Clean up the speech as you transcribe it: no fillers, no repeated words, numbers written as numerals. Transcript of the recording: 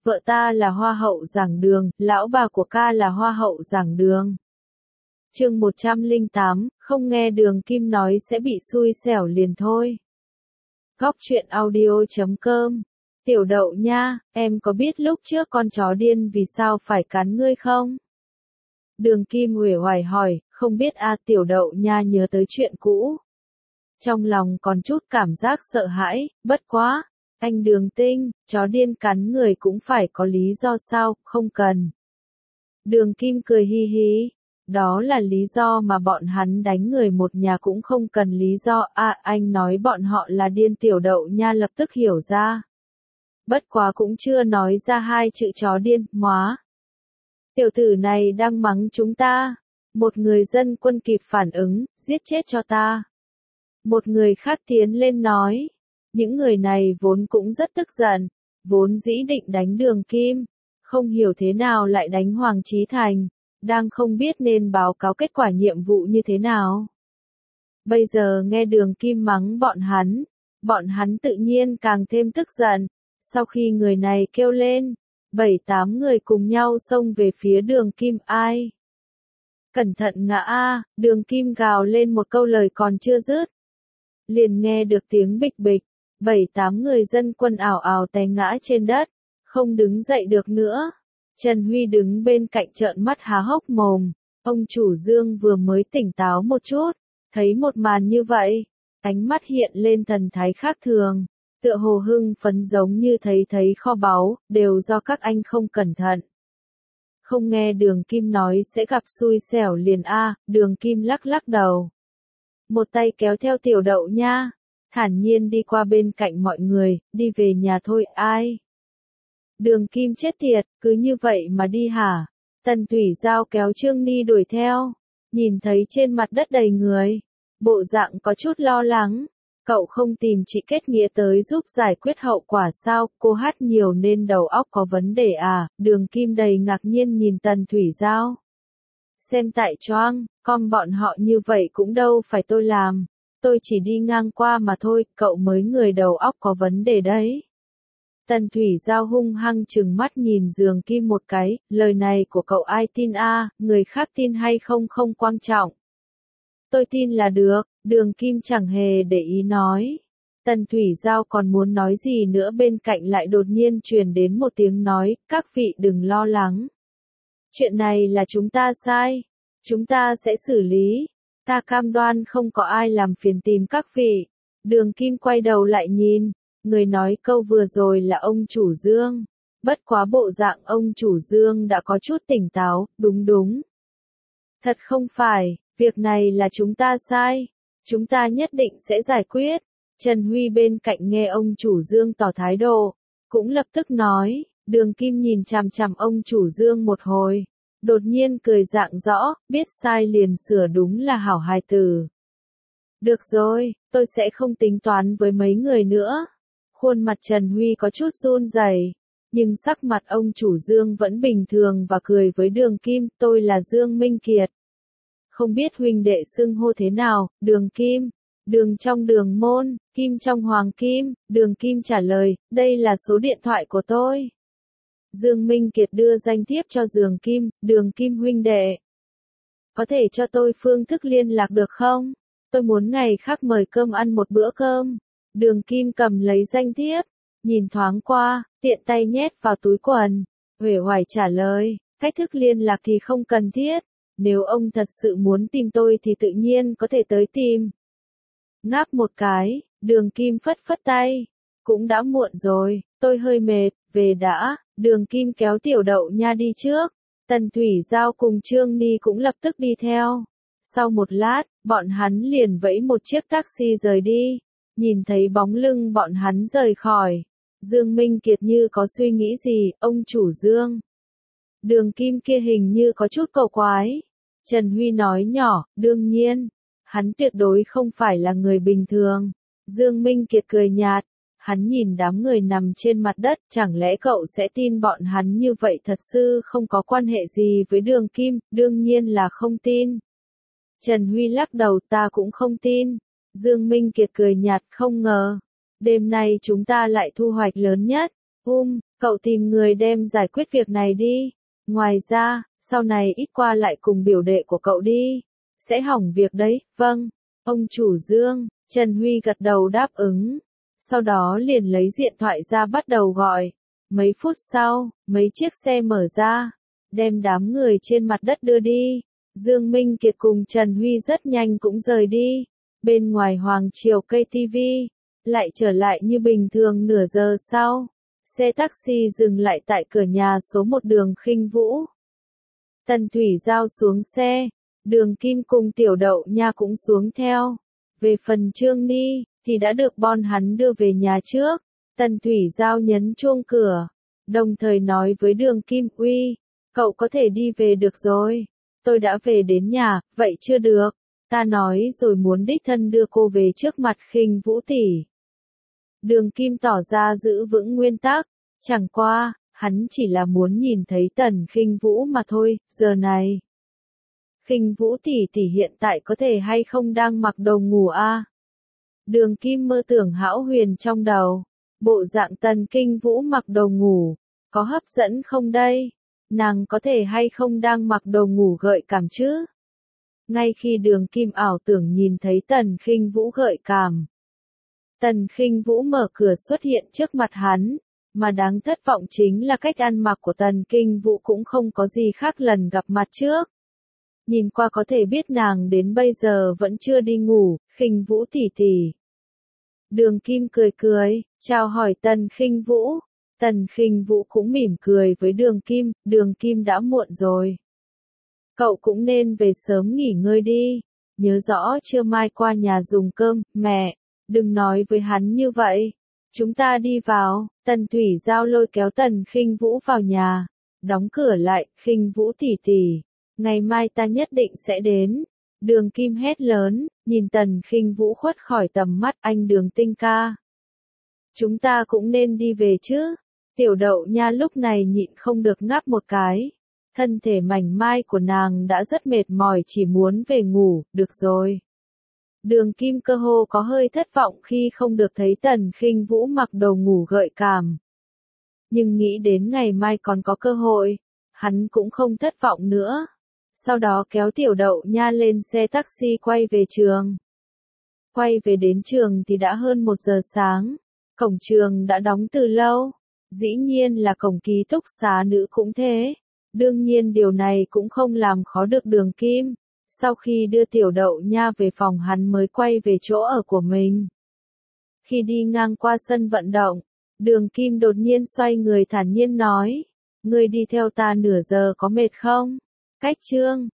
Vợ ta là hoa hậu giảng đường, lão bà của ca là hoa hậu giảng đường. Chương 108, không nghe Đường Kim nói sẽ bị xui xẻo liền thôi. Góc truyện audio.com. Tiểu Đậu nha, em có biết lúc trước con chó điên vì sao phải cắn ngươi không? Đường Kim uể oải hỏi, không biết Tiểu Đậu nha nhớ tới chuyện cũ. Trong lòng còn chút cảm giác sợ hãi, bất quá. Anh Đường Tinh, chó điên cắn người cũng phải có lý do sao, không cần. Đường Kim cười hi hi. Đó là lý do mà bọn hắn đánh người một nhà cũng không cần lý do. Anh nói bọn họ là điên. Tiểu Đậu nha lập tức hiểu ra. Bất quá cũng chưa nói ra hai chữ chó điên, móa. Tiểu tử này đang mắng chúng ta. Một người dân quân kịp phản ứng, giết chết cho ta. Một người khác tiến lên nói. Những người này vốn cũng rất tức giận, vốn dĩ định đánh Đường Kim, không hiểu thế nào lại đánh Hoàng Chí Thành, đang không biết nên báo cáo kết quả nhiệm vụ như thế nào. Bây giờ nghe Đường Kim mắng bọn hắn tự nhiên càng thêm tức giận, sau khi người này kêu lên, 7-8 người cùng nhau xông về phía Đường Kim. Ai? Cẩn thận ngã Đường Kim gào lên một câu lời còn chưa dứt. Liền nghe được tiếng bịch bịch. 7-8 người dân quân ảo ảo té ngã trên đất, không đứng dậy được nữa. Trần Huy đứng bên cạnh trợn mắt há hốc mồm, ông chủ Dương vừa mới tỉnh táo một chút, thấy một màn như vậy, ánh mắt hiện lên thần thái khác thường, tựa hồ hưng phấn giống như thấy kho báu, đều do các anh không cẩn thận. Không nghe Đường Kim nói sẽ gặp xui xẻo liền Đường Kim lắc lắc đầu. Một tay kéo theo Tiểu Đậu nha. Thản nhiên đi qua bên cạnh mọi người, đi về nhà thôi. Ai? Đường Kim chết tiệt, cứ như vậy mà đi hả? Tần Thủy Giao kéo Trương Ni đuổi theo, nhìn thấy trên mặt đất đầy người, bộ dạng có chút lo lắng. Cậu không tìm chị kết nghĩa tới giúp giải quyết hậu quả sao? Cô hát nhiều nên đầu óc có vấn đề Đường Kim đầy ngạc nhiên nhìn Tần Thủy Giao. Xem tại choang, con bọn họ như vậy cũng đâu phải tôi làm. Tôi chỉ đi ngang qua mà thôi, cậu mới người đầu óc có vấn đề đấy. Tần Thủy Giao hung hăng trừng mắt nhìn Đường Kim một cái, lời này của cậu ai tin người khác tin hay không không quan trọng. Tôi tin là được, Đường Kim chẳng hề để ý nói. Tần Thủy Giao còn muốn nói gì nữa bên cạnh lại đột nhiên truyền đến một tiếng nói, các vị đừng lo lắng. Chuyện này là chúng ta sai, chúng ta sẽ xử lý. Ta cam đoan không có ai làm phiền tìm các vị. Đường Kim quay đầu lại nhìn, người nói câu vừa rồi là ông chủ Dương. Bất quá bộ dạng ông chủ Dương đã có chút tỉnh táo, đúng. Thật không phải, việc này là chúng ta sai. Chúng ta nhất định sẽ giải quyết. Trần Huy bên cạnh nghe ông chủ Dương tỏ thái độ, cũng lập tức nói. Đường Kim nhìn chằm chằm ông chủ Dương một hồi. Đột nhiên cười dạng rõ, biết sai liền sửa đúng là hảo hài tử. Được rồi, tôi sẽ không tính toán với mấy người nữa. Khuôn mặt Trần Huy có chút run rẩy, nhưng sắc mặt ông chủ Dương vẫn bình thường và cười với Đường Kim, tôi là Dương Minh Kiệt. Không biết huynh đệ xưng hô thế nào, Đường Kim, Đường trong Đường môn, Kim trong Hoàng Kim. Đường Kim trả lời, đây là số điện thoại của tôi. Dương Minh Kiệt đưa danh thiếp cho Đường Kim huynh đệ. Có thể cho tôi phương thức liên lạc được không? Tôi muốn ngày khác mời cơm ăn một bữa cơm. Đường Kim cầm lấy danh thiếp, nhìn thoáng qua, tiện tay nhét vào túi quần. Uể oải trả lời, cách thức liên lạc thì không cần thiết. Nếu ông thật sự muốn tìm tôi thì tự nhiên có thể tới tìm. Ngáp một cái, Đường Kim phất phất tay. Cũng đã muộn rồi, tôi hơi mệt, về đã. Đường Kim kéo Tiểu Đậu nha đi trước. Tần Thủy Giao cùng Trương Ni cũng lập tức đi theo. Sau một lát, bọn hắn liền vẫy một chiếc taxi rời đi. Nhìn thấy bóng lưng bọn hắn rời khỏi. Dương Minh Kiệt như có suy nghĩ gì, ông chủ Dương. Đường Kim kia hình như có chút cầu quái. Trần Huy nói nhỏ, đương nhiên. Hắn tuyệt đối không phải là người bình thường. Dương Minh Kiệt cười nhạt. Hắn nhìn đám người nằm trên mặt đất, chẳng lẽ cậu sẽ tin bọn hắn như vậy thật sự không có quan hệ gì với Đường Kim, đương nhiên là không tin. Trần Huy lắc đầu, ta cũng không tin. Dương Minh Kiệt cười nhạt, không ngờ. Đêm nay chúng ta lại thu hoạch lớn nhất. Cậu tìm người đem giải quyết việc này đi. Ngoài ra, sau này ít qua lại cùng biểu đệ của cậu đi. Sẽ hỏng việc đấy, vâng. Ông chủ Dương, Trần Huy gật đầu đáp ứng. Sau đó liền lấy điện thoại ra bắt đầu gọi. Mấy phút sau, mấy chiếc xe mở ra, đem đám người trên mặt đất đưa đi. Dương Minh Kiệt cùng Trần Huy rất nhanh cũng rời đi. Bên ngoài Hoàng Triều KTV, lại trở lại như bình thường nửa giờ sau. Xe taxi dừng lại tại cửa nhà số 1 đường Khinh Vũ. Tần Thủy Giao xuống xe, Đường Kim cùng Tiểu Đậu Nha cũng xuống theo. Về phần Trương Ni, thì đã được bọn hắn đưa về nhà trước. Tần Thủy Giao nhấn chuông cửa, đồng thời nói với Đường Kim, uy, cậu có thể đi về được rồi. Tôi đã về đến nhà, vậy chưa được. Ta nói rồi muốn đích thân đưa cô về trước mặt Khinh Vũ tỷ. Đường Kim tỏ ra giữ vững nguyên tắc, chẳng qua, hắn chỉ là muốn nhìn thấy Tần Khinh Vũ mà thôi, giờ này. Khinh Vũ tỷ tỷ hiện tại có thể hay không đang mặc đồ ngủ a? Đường Kim mơ tưởng hão huyền trong đầu, bộ dạng Tần Khinh Vũ mặc đồ ngủ, có hấp dẫn không đây? Nàng có thể hay không đang mặc đồ ngủ gợi cảm chứ? Ngay khi Đường Kim ảo tưởng nhìn thấy Tần Khinh Vũ gợi cảm, Tần Khinh Vũ mở cửa xuất hiện trước mặt hắn, mà đáng thất vọng chính là cách ăn mặc của Tần Khinh Vũ cũng không có gì khác lần gặp mặt trước. Nhìn qua có thể biết nàng đến bây giờ vẫn chưa đi ngủ, Khinh Vũ tỷ tỷ. Đường Kim cười cười, chào hỏi Tần Khinh Vũ. Tần Khinh Vũ cũng mỉm cười với Đường Kim đã muộn rồi. Cậu cũng nên về sớm nghỉ ngơi đi, nhớ rõ trưa mai qua nhà dùng cơm, mẹ, đừng nói với hắn như vậy. Chúng ta đi vào, Tần Thủy Giao lôi kéo Tần Khinh Vũ vào nhà, đóng cửa lại, Khinh Vũ tỷ tỷ, ngày mai ta nhất định sẽ đến. Đường Kim hét lớn, nhìn Tần Khinh Vũ khuất khỏi tầm mắt anh Đường Tinh ca. Chúng ta cũng nên đi về chứ. Tiểu Đậu Nha lúc này nhịn không được ngáp một cái. Thân thể mảnh mai của nàng đã rất mệt mỏi chỉ muốn về ngủ, được rồi. Đường Kim cơ hồ có hơi thất vọng khi không được thấy Tần Khinh Vũ mặc đồ ngủ gợi cảm. Nhưng nghĩ đến ngày mai còn có cơ hội, hắn cũng không thất vọng nữa. Sau đó kéo Tiểu Đậu Nha lên xe taxi quay về trường. Quay về đến trường thì đã hơn 1 giờ sáng. Cổng trường đã đóng từ lâu. Dĩ nhiên là cổng ký túc xá nữ cũng thế. Đương nhiên điều này cũng không làm khó được Đường Kim. Sau khi đưa Tiểu Đậu Nha về phòng hắn mới quay về chỗ ở của mình. Khi đi ngang qua sân vận động, Đường Kim đột nhiên xoay người thản nhiên nói. Ngươi đi theo ta nửa giờ có mệt không? Cách Trương,